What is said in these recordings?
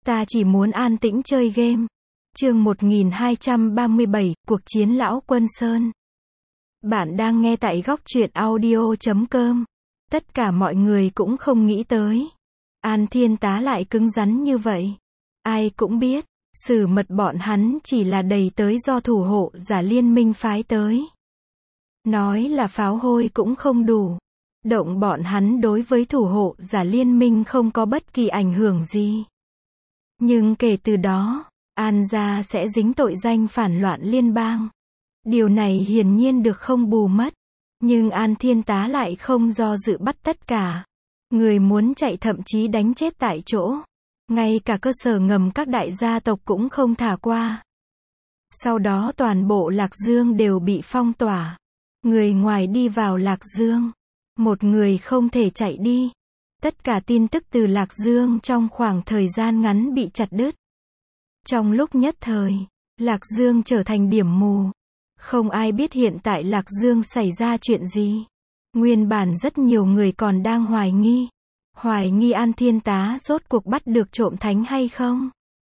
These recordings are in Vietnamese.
Ta chỉ muốn an tĩnh chơi game. Chương 1237, Cuộc chiến Lão Quân Sơn. Bạn đang nghe tại góc truyện audio.com. Tất cả mọi người cũng không nghĩ tới. An Thiên Tá lại cứng rắn như vậy. Ai cũng biết, Sử Mật bọn hắn chỉ là đầy tới do thủ hộ giả liên minh phái tới. Nói là pháo hôi cũng không đủ. Động bọn hắn đối với thủ hộ giả liên minh không có bất kỳ ảnh hưởng gì. Nhưng kể từ đó, An gia sẽ dính tội danh phản loạn liên bang. Điều này hiển nhiên được không bù mất. Nhưng An Thiên Tá lại không do dự bắt tất cả. Người muốn chạy thậm chí đánh chết tại chỗ. Ngay cả cơ sở ngầm các đại gia tộc cũng không thả qua. Sau đó toàn bộ Lạc Dương đều bị phong tỏa. Người ngoài đi vào Lạc Dương. Một người không thể chạy đi. Tất cả tin tức từ Lạc Dương trong khoảng thời gian ngắn bị chặt đứt. Trong lúc nhất thời, Lạc Dương trở thành điểm mù. Không ai biết hiện tại Lạc Dương xảy ra chuyện gì. Nguyên bản rất nhiều người còn đang hoài nghi An Thiên Tá rốt cuộc bắt được trộm thánh hay không.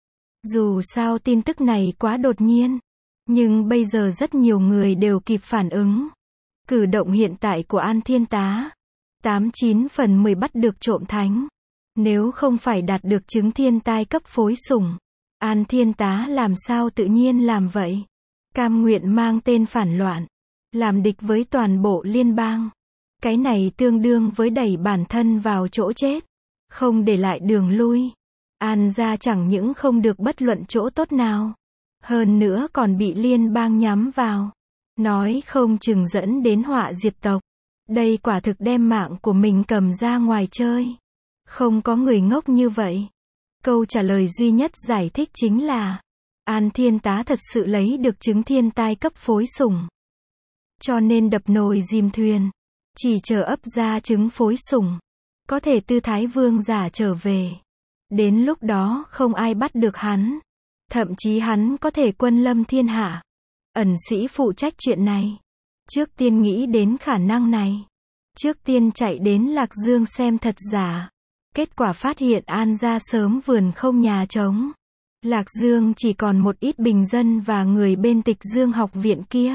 Dù sao tin tức này quá đột nhiên. Nhưng bây giờ rất nhiều người đều kịp phản ứng. Cử động hiện tại của An Thiên Tá 89 phần 10 bắt được trộm thánh. Nếu không phải đạt được chứng thiên tai cấp phối sủng, An Thiên Tá làm sao tự nhiên làm vậy? Cam nguyện mang tên phản loạn, làm địch với toàn bộ liên bang. Cái này tương đương với đẩy bản thân vào chỗ chết, không để lại đường lui. An gia chẳng những không được bất luận chỗ tốt nào, hơn nữa còn bị liên bang nhắm vào. Nói không chừng dẫn đến họa diệt tộc. Đây quả thực đem mạng của mình cầm ra ngoài chơi. Không có người ngốc như vậy. Câu trả lời duy nhất giải thích chính là An Thiên Tá thật sự lấy được chứng thiên tai cấp phối sủng. Cho nên đập nồi dìm thuyền. Chỉ chờ ấp ra chứng phối sủng. Có thể tư thái vương giả trở về. Đến lúc đó không ai bắt được hắn. Thậm chí hắn có thể quân lâm thiên hạ. Ẩn sĩ phụ trách chuyện này. Trước tiên nghĩ đến khả năng này. Trước tiên chạy đến Lạc Dương xem thật giả. Kết quả phát hiện An gia sớm vườn không nhà trống. Lạc Dương chỉ còn một ít bình dân và người bên Tịch Dương học viện kia.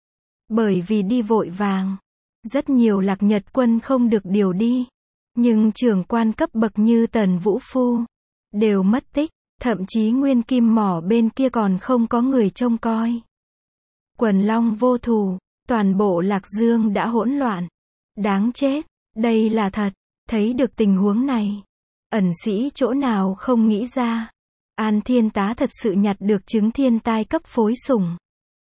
Bởi vì đi vội vàng, rất nhiều Lạc Nhật quân không được điều đi. Nhưng trưởng quan cấp bậc như Tần Vũ Phu đều mất tích, thậm chí Nguyên Kim Mỏ bên kia còn không có người trông coi. Quần long vô thủ, toàn bộ Lạc Dương đã hỗn loạn. Đáng chết, đây là thật. Thấy được tình huống này, ẩn sĩ chỗ nào không nghĩ ra. An Thiên Tá thật sự nhặt được chứng thiên tai cấp phối sủng.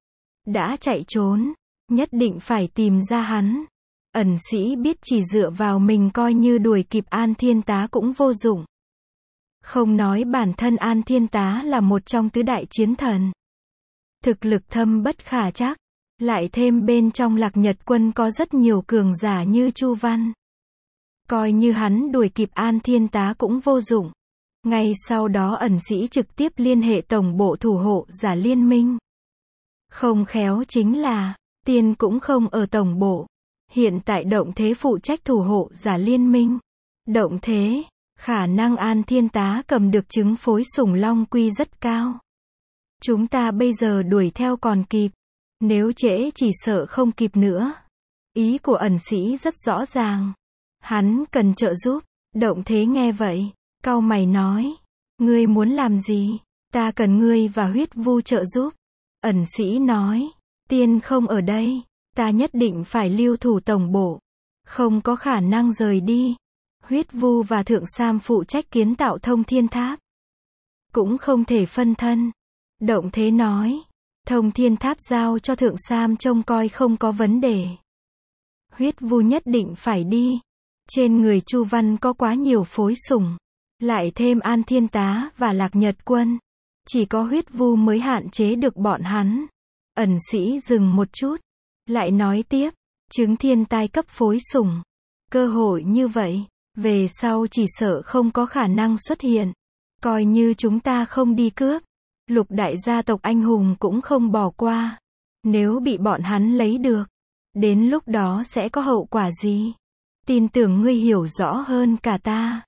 Đã chạy trốn, nhất định phải tìm ra hắn. Ẩn sĩ biết chỉ dựa vào mình coi như đuổi kịp An Thiên Tá cũng vô dụng. Không nói bản thân An Thiên Tá là một trong tứ đại chiến thần. Thực lực thâm bất khả trắc. Lại thêm bên trong Lạc Nhật quân có rất nhiều cường giả như Chu Văn. Coi như hắn đuổi kịp An Thiên Tá cũng vô dụng. Ngay sau đó ẩn sĩ trực tiếp liên hệ tổng bộ thủ hộ giả liên minh. Không khéo chính là, tiên cũng không ở tổng bộ. Hiện tại Động Thế phụ trách thủ hộ giả liên minh. Động Thế, khả năng An Thiên Tá cầm được chứng phối sủng long quy rất cao. Chúng ta bây giờ đuổi theo còn kịp. Nếu trễ chỉ sợ không kịp nữa. Ý của ẩn sĩ rất rõ ràng. Hắn cần trợ giúp. Động Thế nghe vậy, cau mày nói. Ngươi muốn làm gì? Ta cần ngươi và Huyết Vu trợ giúp. Ẩn sĩ nói. Tiên không ở đây. Ta nhất định phải lưu thủ tổng bộ. Không có khả năng rời đi. Huyết Vu và Thượng Sam phụ trách kiến tạo Thông Thiên Tháp. Cũng không thể phân thân. Động Thế nói. Thông Thiên Tháp giao cho Thượng Sam trông coi không có vấn đề. Huyết Vu nhất định phải đi. Trên người Chu Văn có quá nhiều phối sủng. Lại thêm An Thiên Tá và Lạc Nhật quân. Chỉ có Huyết Vu mới hạn chế được bọn hắn. Ẩn sĩ dừng một chút. Lại nói tiếp. Chứng thiên tai cấp phối sủng. Cơ hội như vậy, về sau chỉ sợ không có khả năng xuất hiện. Coi như chúng ta không đi cướp. Lục đại gia tộc anh hùng cũng không bỏ qua. Nếu bị bọn hắn lấy được, đến lúc đó sẽ có hậu quả gì? Tin tưởng ngươi hiểu rõ hơn cả ta.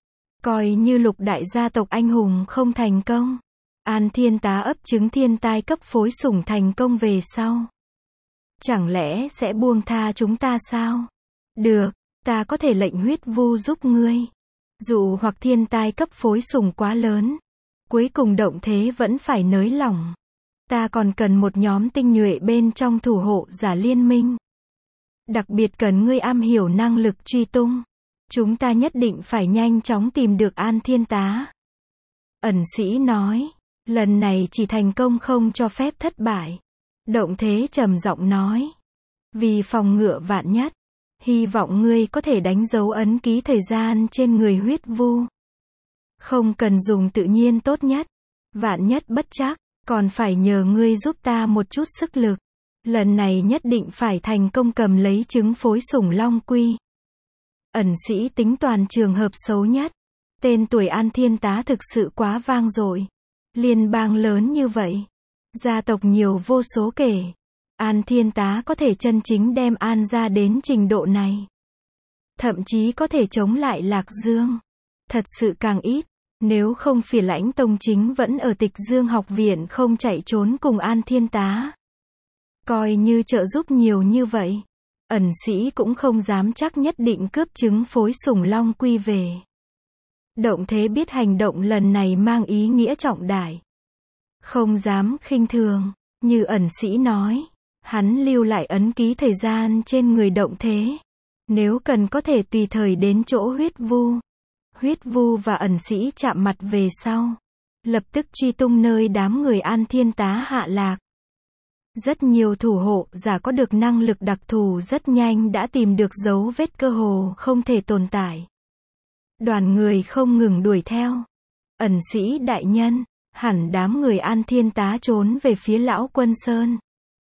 Coi như Lục đại gia tộc anh hùng không thành công. An Thiên Tá ấp trứng thiên tai cấp phối sủng thành công về sau. Chẳng lẽ sẽ buông tha chúng ta sao? Được, ta có thể lệnh huyết vu giúp ngươi. Dụ hoặc thiên tai cấp phối sủng quá lớn. Cuối cùng động thế vẫn phải nới lỏng. Ta còn cần một nhóm tinh nhuệ bên trong thủ hộ giả liên minh. Đặc biệt cần ngươi am hiểu năng lực truy tung. Chúng ta nhất định phải nhanh chóng tìm được An Thiên Tá. Ẩn sĩ nói, lần này chỉ thành công không cho phép thất bại. Động thế trầm giọng nói, vì phòng ngừa vạn nhất, hy vọng ngươi có thể đánh dấu ấn ký thời gian trên người huyết vu. Không cần dùng tự nhiên tốt nhất, vạn nhất bất trắc, còn phải nhờ ngươi giúp ta một chút sức lực. Lần này nhất định phải thành công cầm lấy trứng phối sủng long quy. Ẩn sĩ tính toàn trường hợp xấu nhất. Tên tuổi An Thiên Tá thực sự quá vang dội. Liên bang lớn như vậy. Gia tộc nhiều vô số kể. An Thiên Tá có thể chân chính đem An ra đến trình độ này. Thậm chí có thể chống lại Lạc Dương. Thật sự càng ít. Nếu không Phỉ Lãnh Tông chính vẫn ở Tịch Dương học viện không chạy trốn cùng An Thiên Tá. Coi như trợ giúp nhiều như vậy. Ẩn sĩ cũng không dám chắc nhất định cướp trứng phối sủng long quy về. Động thế biết hành động lần này mang ý nghĩa trọng đại. Không dám khinh thường, như ẩn sĩ nói. Hắn lưu lại ấn ký thời gian trên người động thế. Nếu cần có thể tùy thời đến chỗ huyết vu. Huyết vu và ẩn sĩ chạm mặt về sau. Lập tức truy tung nơi đám người An Thiên Tá hạ lạc. Rất nhiều thủ hộ giả có được năng lực đặc thù rất nhanh đã tìm được dấu vết cơ hồ không thể tồn tại. Đoàn người không ngừng đuổi theo. Ẩn sĩ đại nhân, hẳn đám người An Thiên Tá trốn về phía Lão Quân Sơn.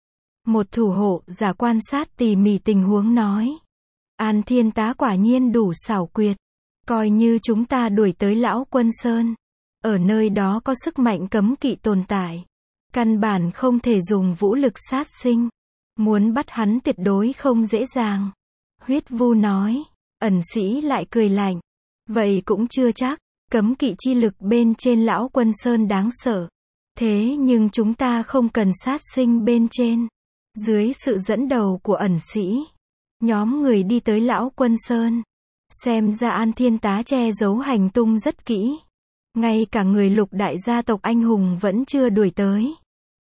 Một thủ hộ giả quan sát tỉ mỉ tình huống nói. An Thiên Tá quả nhiên đủ xảo quyệt. Coi như chúng ta đuổi tới Lão Quân Sơn. Ở nơi đó có sức mạnh cấm kỵ tồn tại. Căn bản không thể dùng vũ lực sát sinh. Muốn bắt hắn tuyệt đối không dễ dàng. Huyết vu nói. Ẩn sĩ lại cười lạnh. Vậy cũng chưa chắc. Cấm kỵ chi lực bên trên Lão Quân Sơn đáng sợ. Thế nhưng chúng ta không cần sát sinh bên trên. Dưới sự dẫn đầu của ẩn sĩ. Nhóm người đi tới Lão Quân Sơn. Xem ra An Thiên Tá che giấu hành tung rất kỹ. Ngay cả người Lục đại gia tộc anh hùng vẫn chưa đuổi tới.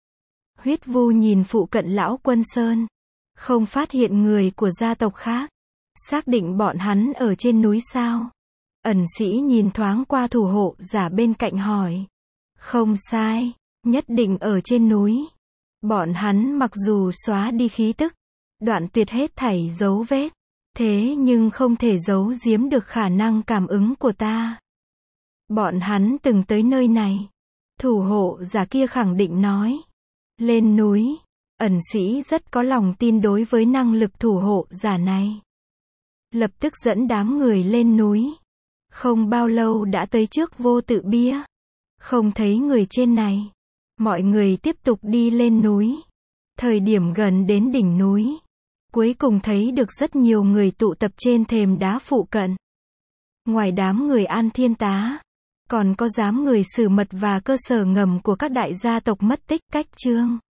Huyết vu nhìn phụ cận Lão Quân Sơn. Không phát hiện người của gia tộc khác. Xác định bọn hắn ở trên núi sao. Ẩn sĩ nhìn thoáng qua thủ hộ giả bên cạnh hỏi. Không sai, nhất định ở trên núi. Bọn hắn mặc dù xóa đi khí tức, đoạn tuyệt hết thảy dấu vết. Thế nhưng không thể giấu giếm được khả năng cảm ứng của ta. Bọn hắn từng tới nơi này. Thủ hộ giả kia khẳng định nói. Lên núi. Ẩn sĩ rất có lòng tin đối với năng lực thủ hộ giả này. Lập tức dẫn đám người lên núi. Không bao lâu đã tới trước Vô Tự Bia. Không thấy người trên này. Mọi người tiếp tục đi lên núi. Thời điểm gần đến đỉnh núi. Cuối cùng thấy được rất nhiều người tụ tập trên thềm đá phụ cận. Ngoài đám người An Thiên Tá, còn có đám người Sử Mật và cơ sở ngầm của các đại gia tộc mất tích Cách Chương.